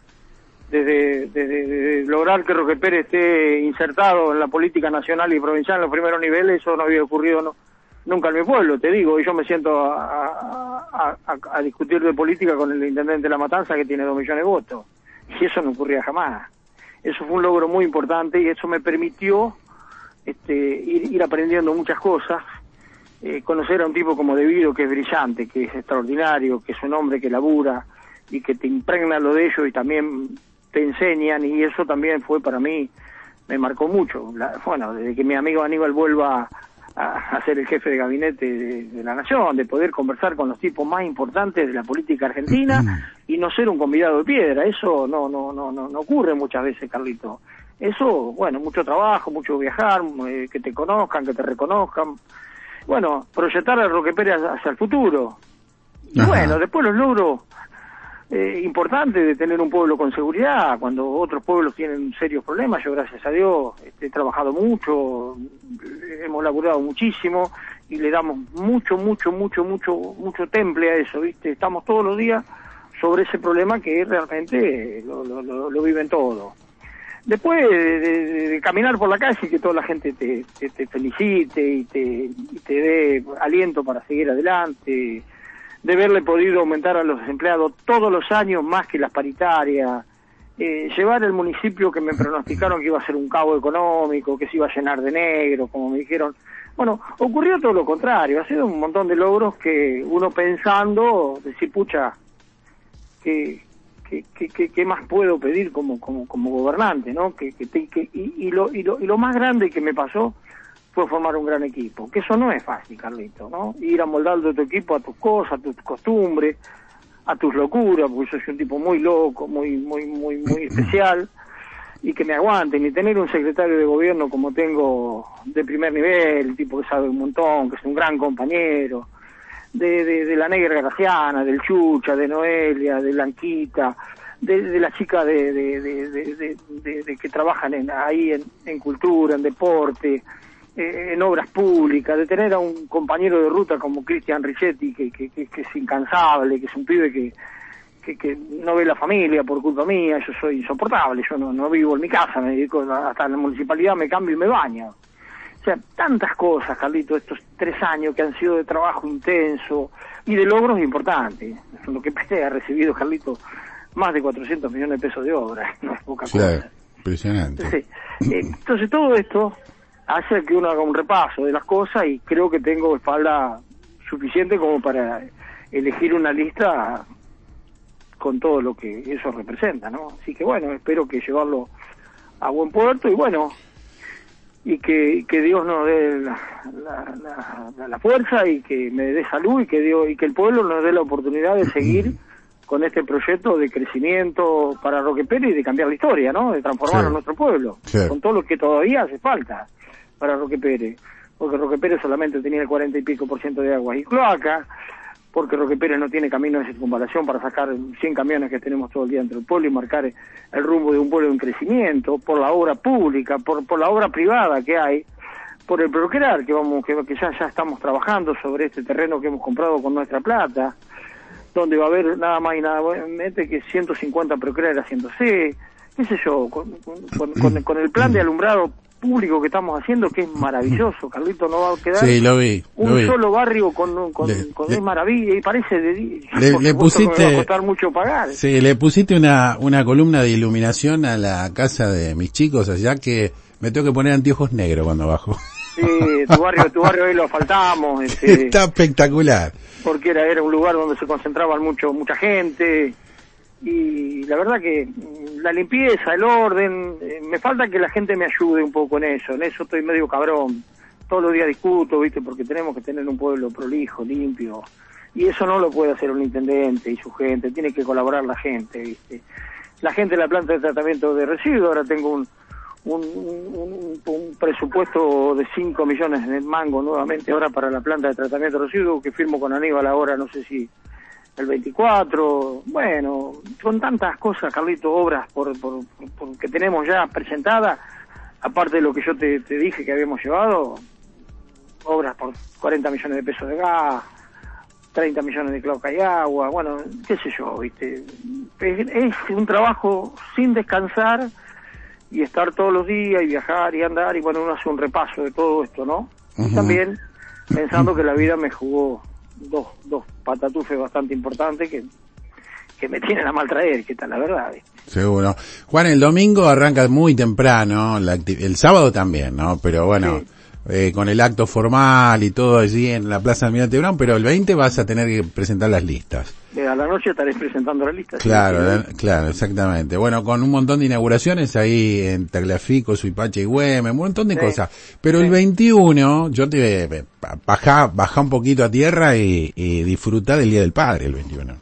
Desde lograr que Roque Pérez esté insertado en la política nacional y provincial en los primeros niveles, eso no había ocurrido nunca en mi pueblo, te digo, y yo me siento a discutir de política con el intendente de La Matanza que tiene 2 millones de votos, y eso no ocurría jamás. Eso fue un logro muy importante y eso me permitió ir aprendiendo muchas cosas, conocer a un tipo como De Vito, que es brillante, que es extraordinario, que es un hombre que labura y que te impregna lo de ellos y también te enseñan, y eso también fue para mí, me marcó mucho. Bueno, desde que mi amigo Aníbal vuelva a ser el jefe de gabinete de la Nación, de poder conversar con los tipos más importantes de la política argentina y no ser un convidado de piedra, eso no ocurre muchas veces, Carlito. Eso, bueno, mucho trabajo, mucho viajar, que te conozcan, que te reconozcan. Bueno, proyectar a Roque Pérez hacia el futuro. Y bueno, después los logros importantes de tener un pueblo con seguridad, cuando otros pueblos tienen serios problemas. Yo, gracias a Dios, he trabajado mucho, hemos laburado muchísimo y le damos mucho temple a eso, ¿viste? Estamos todos los días sobre ese problema que realmente lo viven todos. Después de caminar por la calle y que toda la gente te felicite y te dé aliento para seguir adelante, de haberle podido aumentar a los empleados todos los años más que las paritarias, llevar el municipio que me pronosticaron que iba a ser un cabo económico, que se iba a llenar de negro, como me dijeron. Bueno, ocurrió todo lo contrario, ha sido un montón de logros que uno pensando, decir, pucha, ¿qué más puedo pedir como gobernante, ¿no? Y lo más grande que me pasó fue formar un gran equipo, que eso no es fácil, Carlito, ¿no? Ir amoldando tu equipo a tus cosas, a tus costumbres, a tus locuras, porque yo soy un tipo muy loco, muy especial, y que me aguanten, y tener un secretario de gobierno como tengo de primer nivel, tipo que sabe un montón, que es un gran compañero, de la negra Graciana, del Chucha, de Noelia, de Blanquita, de la chica de que trabajan ahí en cultura, en deporte, en obras públicas, de tener a un compañero de ruta como Cristian Richetti, que es incansable, que es un pibe que no ve la familia por culpa mía. Yo soy insoportable, yo no vivo en mi casa, me dedico hasta en la municipalidad, me cambio y me baño. O sea, tantas cosas, Carlito, estos 3 años que han sido de trabajo intenso y de logros importantes. Lo que ha recibido, Carlito, más de 400 millones de pesos de obra, no es poca cosa. Impresionante. Entonces todo esto hace que uno haga un repaso de las cosas y creo que tengo espalda suficiente como para elegir una lista con todo lo que eso representa, ¿no? Así que bueno, espero que llevarlo a buen puerto y bueno, y que Dios nos dé la fuerza y que me dé salud y que el pueblo nos dé la oportunidad de seguir con este proyecto de crecimiento para Roque Pérez y de cambiar la historia, ¿no? De transformar a nuestro pueblo, con todo lo que todavía hace falta para Roque Pérez, porque Roque Pérez solamente tenía el 40 y pico % de agua y cloaca, porque Roque Pérez no tiene camino de circunvalación para sacar 100 camiones que tenemos todo el día dentro del pueblo y marcar el rumbo de un pueblo en crecimiento, por la obra pública, por la obra privada que hay, por el procrear que ya estamos trabajando sobre este terreno que hemos comprado con nuestra plata, donde va a haber nada más y nada menos que 150 procrear haciéndose, qué sé yo, con el plan de alumbrado público que estamos haciendo, que es maravilloso, Carlito, no va a quedar un solo barrio con es maravilla y parece le pusiste, me va a costar mucho pagar. Sí, le pusiste una columna de iluminación a la casa de mis chicos allá que me tengo que poner anteojos negros cuando bajo. Sí, tu barrio ahí lo asfaltamos. Está espectacular. Porque era un lugar donde se concentraba mucha gente. Y la verdad que la limpieza, el orden, me falta que la gente me ayude un poco en eso estoy medio cabrón, todos los días discuto, ¿viste? Porque tenemos que tener un pueblo prolijo, limpio, y eso no lo puede hacer un intendente y su gente, tiene que colaborar la gente, ¿viste? La gente de la planta de tratamiento de residuos, ahora tengo un presupuesto de 5 millones de mangos nuevamente ahora para la planta de tratamiento de residuos, que firmo con Aníbal ahora, no sé si el 24, bueno, con tantas cosas, Carlito, obras por que tenemos ya presentadas, aparte de lo que yo te dije que habíamos llevado, obras por 40 millones de pesos de gas, 30 millones de cloaca y agua, bueno, qué sé yo, ¿viste? Es un trabajo sin descansar y estar todos los días y viajar y andar y bueno, uno hace un repaso de todo esto, ¿no? Y también pensando que la vida me jugó dos patatufes bastante importantes que me tienen a maltraer, que está la verdad. Seguro. Juan, el domingo arranca muy temprano, el sábado también, ¿no? Pero bueno, sí. Con el acto formal y todo allí en la Plaza Almirante Brown, pero el 20 vas a tener que presentar las listas. A la noche estaré presentando las listas. Claro, ¿sí? Claro, exactamente. Bueno, con un montón de inauguraciones ahí en Tagliafico, Suipacha y Güemes, un montón de cosas. Pero el 21, yo te baja un poquito a tierra y disfrutar del Día del Padre el 21.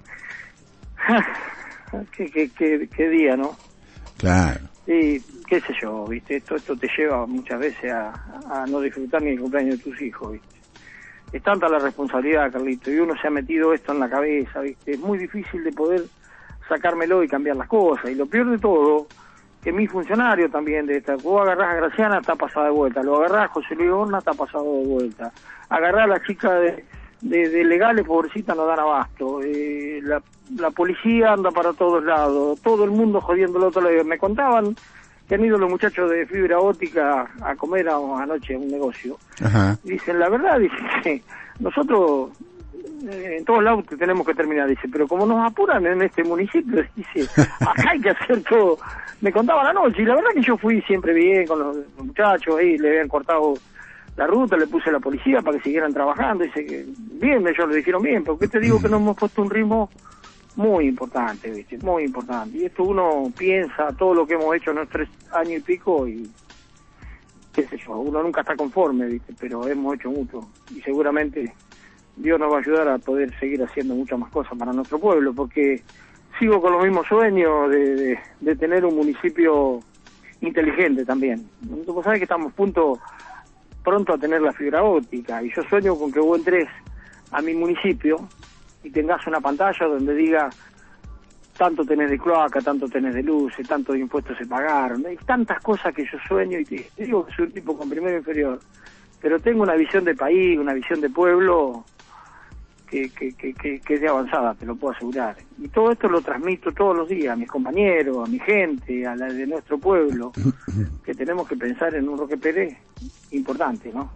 qué día, ¿no? Claro. Y qué sé yo, ¿viste? Esto te lleva muchas veces a no disfrutar ni el cumpleaños de tus hijos, ¿viste? Es tanta la responsabilidad, Carlito, y uno se ha metido esto en la cabeza, ¿viste? Es muy difícil de poder sacármelo y cambiar las cosas. Y lo peor de todo, que mi funcionario también de esta, vos agarrás a Graciana, está pasada de vuelta, lo agarrás a José Luis Horna, está pasado de vuelta, agarrás a la chica de legales, pobrecita, no dan abasto, la policía anda para todos lados, todo el mundo jodiendo el otro lado. Me contaban que han ido los muchachos de fibra óptica a comer anoche a un negocio. Ajá. Dicen, la verdad, dicen que nosotros en todos lados tenemos que terminar, dice, pero como nos apuran en este municipio, dice, acá hay que hacer todo. Me contaban anoche, y la verdad que yo fui siempre bien con los muchachos, ahí le habían cortado la ruta, le puse a la policía para que siguieran trabajando, dice que bien, ellos lo dijeron bien, porque te digo que nos hemos puesto un ritmo muy importante, ¿viste? Muy importante. Y esto uno piensa todo lo que hemos hecho en los 3 años y pico y qué sé yo, uno nunca está conforme, ¿viste? Pero hemos hecho mucho y seguramente Dios nos va a ayudar a poder seguir haciendo muchas más cosas para nuestro pueblo, porque sigo con los mismos sueños de tener un municipio inteligente también. Vos sabés que estamos pronto a tener la fibra óptica y yo sueño con que vos entres a mi municipio y tengas una pantalla donde diga tanto tenés de cloaca, tanto tenés de luces, tanto de impuestos se pagaron. Hay tantas cosas que yo sueño y te digo que soy un tipo con primero inferior, pero tengo una visión de país, una visión de pueblo que es de avanzada, te lo puedo asegurar. Y todo esto lo transmito todos los días a mis compañeros, a mi gente, a la de nuestro pueblo, que tenemos que pensar en un Roque Pérez importante, ¿no?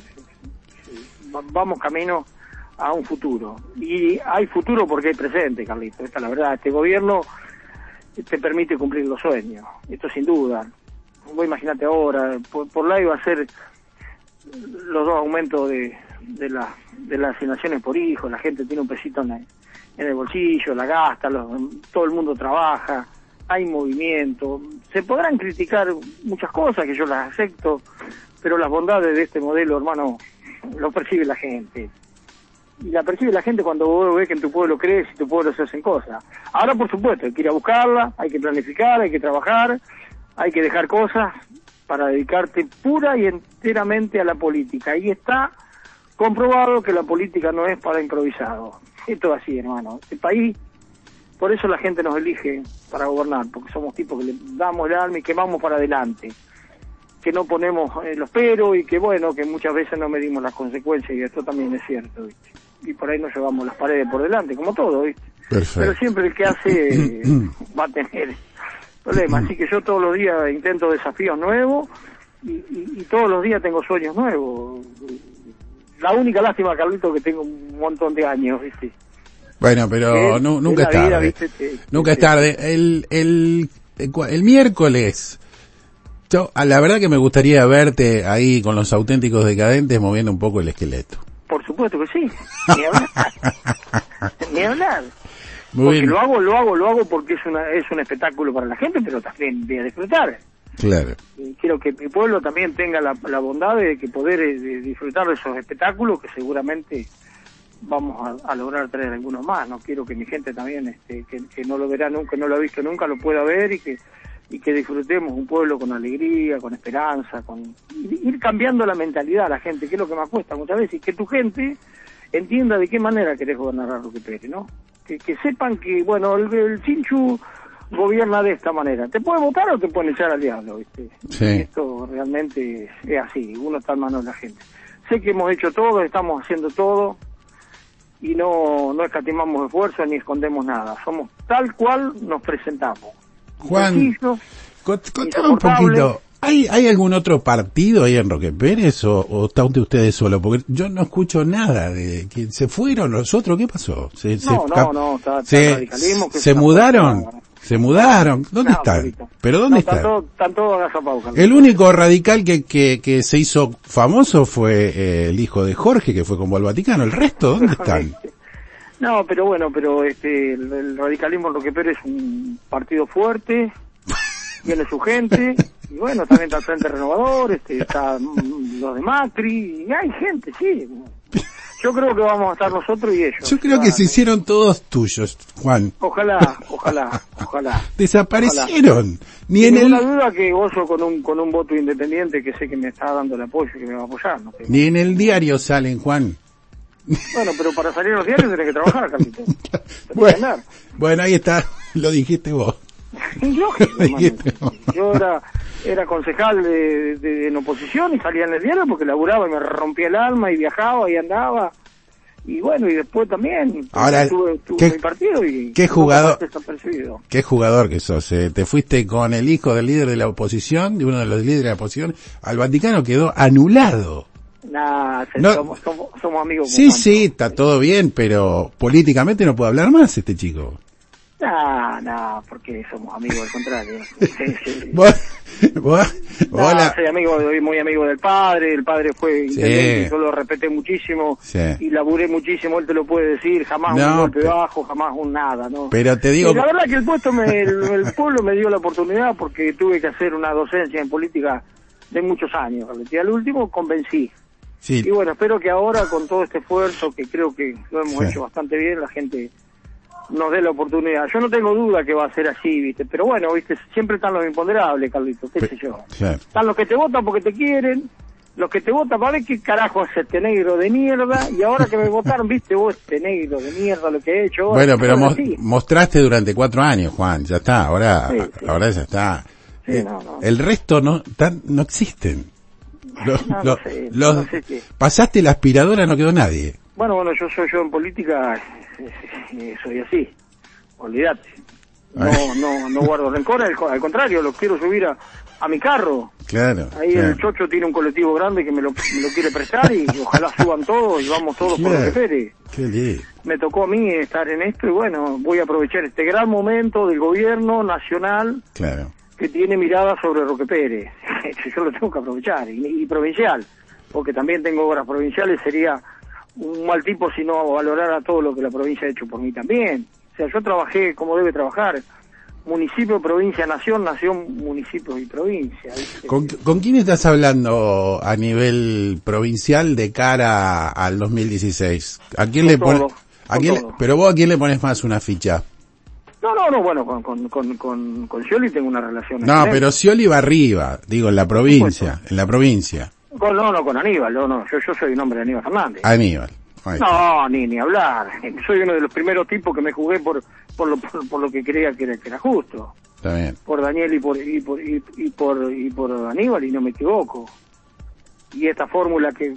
Vamos camino a un futuro. Y hay futuro porque hay presente, Carlito. Esta es la verdad. Este gobierno te permite cumplir los sueños. Esto sin duda. Vos imaginate ahora, por ley va a ser los 2 aumentos de las asignaciones por hijo. La gente tiene un pesito en el bolsillo, la gasta, todo el mundo trabaja, hay movimiento. Se podrán criticar muchas cosas que yo las acepto, pero las bondades de este modelo, hermano, lo percibe la gente. Y la percibe la gente cuando vos ves que en tu pueblo crece y tu pueblo se hacen cosas. Ahora, por supuesto, hay que ir a buscarla, hay que planificar, hay que trabajar, hay que dejar cosas para dedicarte pura y enteramente a la política. Ahí está comprobado que la política no es para improvisados. Esto es así, hermano. Este país, por eso la gente nos elige para gobernar, porque somos tipos que le damos el alma y que vamos para adelante. Que no ponemos los peros y que, bueno, que muchas veces no medimos las consecuencias, y esto también es cierto, ¿viste? Y por ahí nos llevamos las paredes por delante, como todo, ¿viste? Perfecto. Pero siempre el que hace va a tener problemas. Así que yo todos los días intento desafíos nuevos y todos los días tengo sueños nuevos. La única lástima, Carlito, que tengo un montón de años, ¿viste? Bueno, pero nunca es tarde. ¿Viste? Nunca es tarde. El miércoles, la verdad que me gustaría verte ahí con los auténticos decadentes moviendo un poco el esqueleto. Por supuesto que sí, ni hablar. Ni hablar. Muy porque bien. lo hago porque es un espectáculo para la gente, pero también voy a disfrutar. Claro. Y quiero que mi pueblo también tenga la bondad de que poder disfrutar de esos espectáculos que seguramente vamos a lograr traer algunos más. No quiero que mi gente también, que no lo verá nunca, no lo ha visto nunca, lo pueda ver y que disfrutemos un pueblo con alegría, con esperanza, ir cambiando la mentalidad a la gente, que es lo que más cuesta muchas veces, y que tu gente entienda de qué manera querés gobernar a Roque Pérez, ¿no? Que sepan que, bueno, el Chinchu gobierna de esta manera. Te puede votar o te pueden echar al diablo, ¿viste? Sí. Esto realmente es así, uno está en manos de la gente. Sé que hemos hecho todo, estamos haciendo todo, y no escatimamos esfuerzos ni escondemos nada. Somos tal cual nos presentamos. Juan, contame un poquito, ¿Hay algún otro partido ahí en Roque Pérez o están ustedes solo? Porque yo no escucho nada de que se fueron los otros. ¿Qué pasó? No, está el radicalismo. ¿Se mudaron? ¿Se mudaron? ¿Dónde están? ¿Pero dónde están? Están todos agazapados. El único radical que se hizo famoso fue el hijo de Jorge, que fue como al Vaticano. ¿El resto dónde están? No, pero bueno, el radicalismo en Roque Pérez es un partido fuerte, tiene su gente, y bueno, también está el Frente Renovador, está los de Macri, y hay gente, sí. Yo creo que vamos a estar nosotros y ellos. Yo creo que se hicieron todos tuyos, Juan. Ojalá. Desaparecieron. Ojalá. Ninguna duda que gozo con un voto independiente que sé que me está dando el apoyo y que me va a apoyar. No sé. Ni en el diario salen, Juan. Bueno, pero para salir a los diarios tenés que trabajar, Carlito. Bueno, ahí está, lo dijiste vos. Lógico, yo era concejal en oposición y salía en el diario porque laburaba y me rompía el alma y viajaba y andaba y bueno, y después también ahora tuve mi partido y qué jugador que sos, te fuiste con el hijo del líder de la oposición, de uno de los líderes de la oposición al Vaticano, quedó anulado. Somos amigos. Sí, está todo bien, pero políticamente no puede hablar más este chico. No, porque somos amigos, al contrario. Sí. Soy muy amigo del padre, el padre fue intendente, yo lo respeté muchísimo y laburé muchísimo, él te lo puede decir, jamás un golpe bajo, jamás un nada, ¿no? Pero te digo... la verdad que el pueblo me dio la oportunidad porque tuve que hacer una docencia en política de muchos años, y al último convencí. Sí. Y bueno, espero que ahora con todo este esfuerzo, que creo que lo hemos hecho bastante bien, la gente nos dé la oportunidad. Yo no tengo duda que va a ser así, ¿viste? Pero bueno, ¿viste? Siempre están los imponderables, Carlito, qué sé yo. Están los que te votan porque te quieren, los que te votan para ver qué carajo hace este negro de mierda, y ahora que me votaron, ¿viste? Vos, este negro de mierda, lo que he hecho. Bueno, pero mostraste durante 4 años, Juan, ya está, ahora ya está. Sí, el resto no existen. Pasaste la aspiradora, no quedó nadie. Bueno, yo en política soy así, olvídate. No guardo rencor, al contrario, los quiero subir a mi carro. Claro. Ahí el Chocho tiene un colectivo grande que me lo quiere prestar y ojalá suban todos y vamos todos por Roque Pérez. Qué lindo. Me tocó a mí estar en esto y bueno, voy a aprovechar este gran momento del gobierno nacional. Claro. Que tiene mirada sobre Roque Pérez. Yo lo tengo que aprovechar, y provincial, porque también tengo obras provinciales, sería un mal tipo si no valorara todo lo que la provincia ha hecho por mí también. O sea, yo trabajé como debe trabajar, municipio, provincia, nación, municipios y provincia. ¿Con quién estás hablando a nivel provincial de cara al 2016? ¿A quién le pones? Pero vos, ¿a quién le pones más una ficha? No, bueno, con Scioli tengo una relación. No, pero Scioli va arriba, digo, en la provincia. Con Aníbal, yo soy un hombre de Aníbal Fernández. Aníbal. No, ni hablar. Soy uno de los primeros tipos que me jugué por lo que creía que era justo. Está bien. Por Daniel y por Aníbal, y no me equivoco. Y esta fórmula que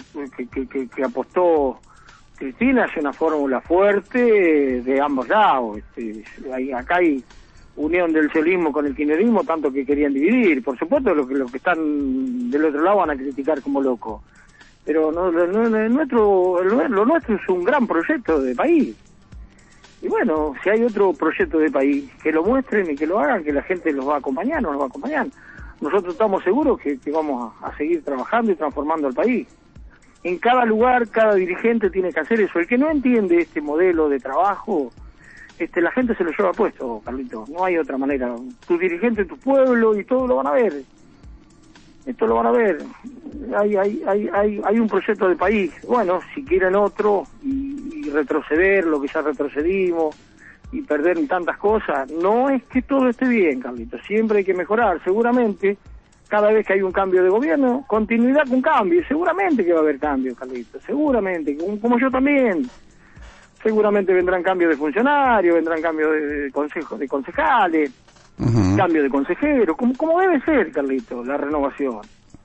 apostó Cristina es una fórmula fuerte de ambos lados. Acá hay unión del socialismo con el kirchnerismo, tanto que querían dividir. Por supuesto, los que están del otro lado van a criticar como locos. Pero lo nuestro es un gran proyecto de país. Y bueno, si hay otro proyecto de país, que lo muestren y que lo hagan, que la gente los va a acompañar, nos va a acompañar. Nosotros estamos seguros que vamos a seguir trabajando y transformando el país. En cada lugar, cada dirigente tiene que hacer eso. El que no entiende este modelo de trabajo, la gente se lo lleva puesto, Carlito. No hay otra manera. Tu dirigente, tu pueblo y todo lo van a ver. Esto lo van a ver. Hay un proyecto de país. Bueno, si quieren otro y retroceder lo que ya retrocedimos y perder en tantas cosas, no es que todo esté bien, Carlito. Siempre hay que mejorar. Seguramente, cada vez que hay un cambio de gobierno, continuidad con cambio. Seguramente que va a haber cambios, Carlito. Seguramente, como yo también. Seguramente vendrán cambios de funcionarios, vendrán cambios de concejales, cambio de consejeros, como debe ser, Carlito, la renovación.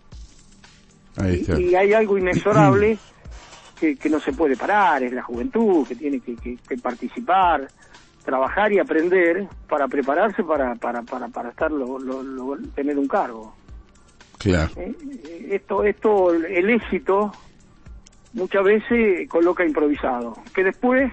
Ahí está. Y hay algo inexorable que no se puede parar, es la juventud, que tiene que participar, trabajar y aprender para prepararse para estar tener un cargo. Claro. Esto, el éxito muchas veces coloca improvisado, que después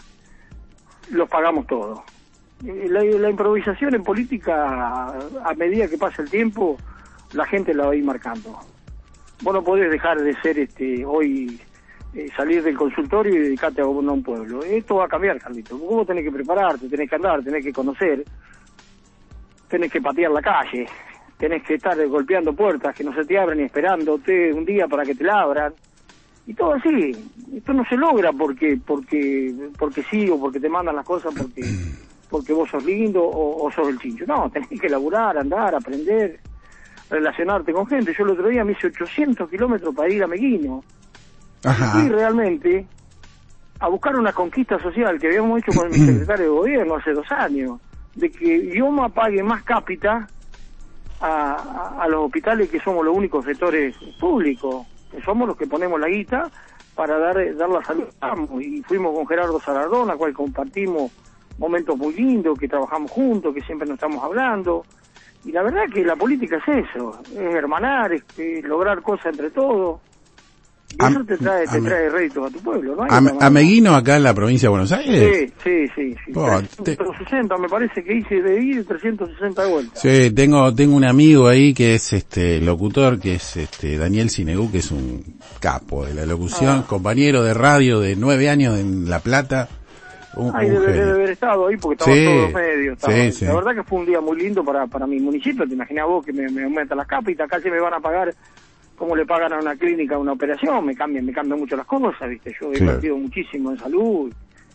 los pagamos todos. La improvisación en política, a medida que pasa el tiempo, la gente la va a ir marcando. Vos no podés dejar de ser hoy, salir del consultorio y dedicarte a gobernar un pueblo. Esto va a cambiar, Carlito. Vos tenés que prepararte, tenés que andar, tenés que conocer, tenés que patear la calle, tenés que estar golpeando puertas que no se te abren y esperándote un día para que te la abran. Y todo así. Esto no se logra porque sí, o porque te mandan las cosas porque vos sos lindo o sos el chincho. No, tenés que laburar, andar, aprender, relacionarte con gente. Yo el otro día me hice 800 kilómetros para ir a Meguino. Ajá. Fui realmente a buscar una conquista social que habíamos hecho con mi secretario de gobierno hace 2 años, de que IOMA pague más cápita a los hospitales, que somos los únicos sectores públicos, que somos los que ponemos la guita para dar la salud. Y fuimos con Gerardo Salardón, a cual compartimos momentos muy lindos, que trabajamos juntos, que siempre nos estamos hablando. Y la verdad que la política es eso, es hermanar, es lograr cosas entre todos. Y eso te trae réditos a tu pueblo, ¿no? ¿A Meguino, acá en la provincia de Buenos Aires? Sí. Oh, 360, me parece que hice de ida y 360 de vuelta. Sí, tengo un amigo ahí que es locutor, que es Daniel Sinegú, que es un capo de la locución, compañero de radio de 9 años en La Plata. Debe haber estado ahí porque estaban todos los medios. Sí. La verdad que fue un día muy lindo para mi municipio. Te imaginas vos que me aumentan las cápitas, casi me van a pagar como le pagan a una clínica una operación. Me cambian mucho las cosas, ¿viste? Yo he invertido muchísimo en salud.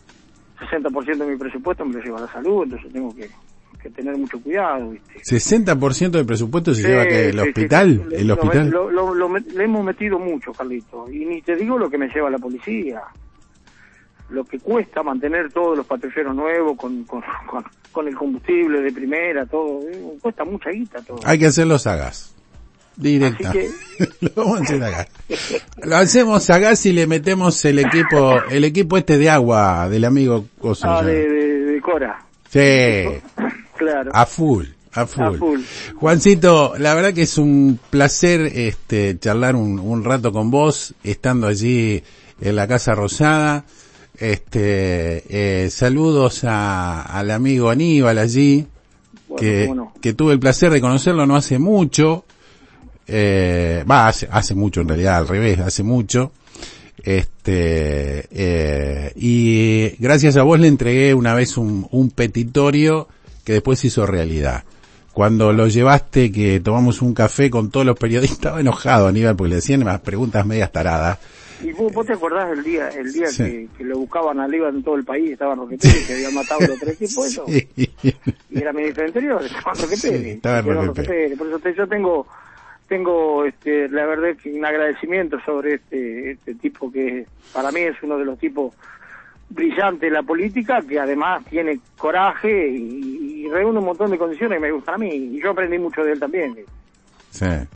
60% de mi presupuesto me lo lleva a la salud, entonces tengo que tener mucho cuidado, ¿viste? 60% del presupuesto se lleva el hospital. Sí. El hospital. Le hemos metido mucho, Carlito. Y ni te digo lo que me lleva la policía. Lo que cuesta mantener todos los patrulleros nuevos con el combustible de primera, todo. Cuesta mucha guita todo. Hay que hacerlos a gas. Directa. Lo vamos a hacer a gas. Lo hacemos a gas y le metemos el equipo de agua del amigo Coso. De Cora. Sí. Claro. A full. Juancito, la verdad que es un placer charlar un rato con vos, estando allí en la Casa Rosada. Saludos al amigo Aníbal allí, que tuve el placer de conocerlo no hace mucho. Hace mucho en realidad, al revés, hace mucho. Y gracias a vos le entregué una vez un petitorio que después se hizo realidad. Cuando lo llevaste, que tomamos un café con todos los periodistas, estaba enojado Aníbal porque le decían unas preguntas medias taradas. ¿Y vos te acordás del día sí, que lo buscaban a Aníbal en todo el país? Estaba Roque Pérez, que había matado a los 3 tipos, eso. Sí. Y era ministro del Interior, estaba Roque Pérez. Estaba Roque Pérez. Por eso yo tengo la verdad que un agradecimiento sobre este tipo que para mí es uno de los tipos brillantes de la política, que además tiene coraje y reúne un montón de condiciones que me gustan a mí, y yo aprendí mucho de él también. Sí.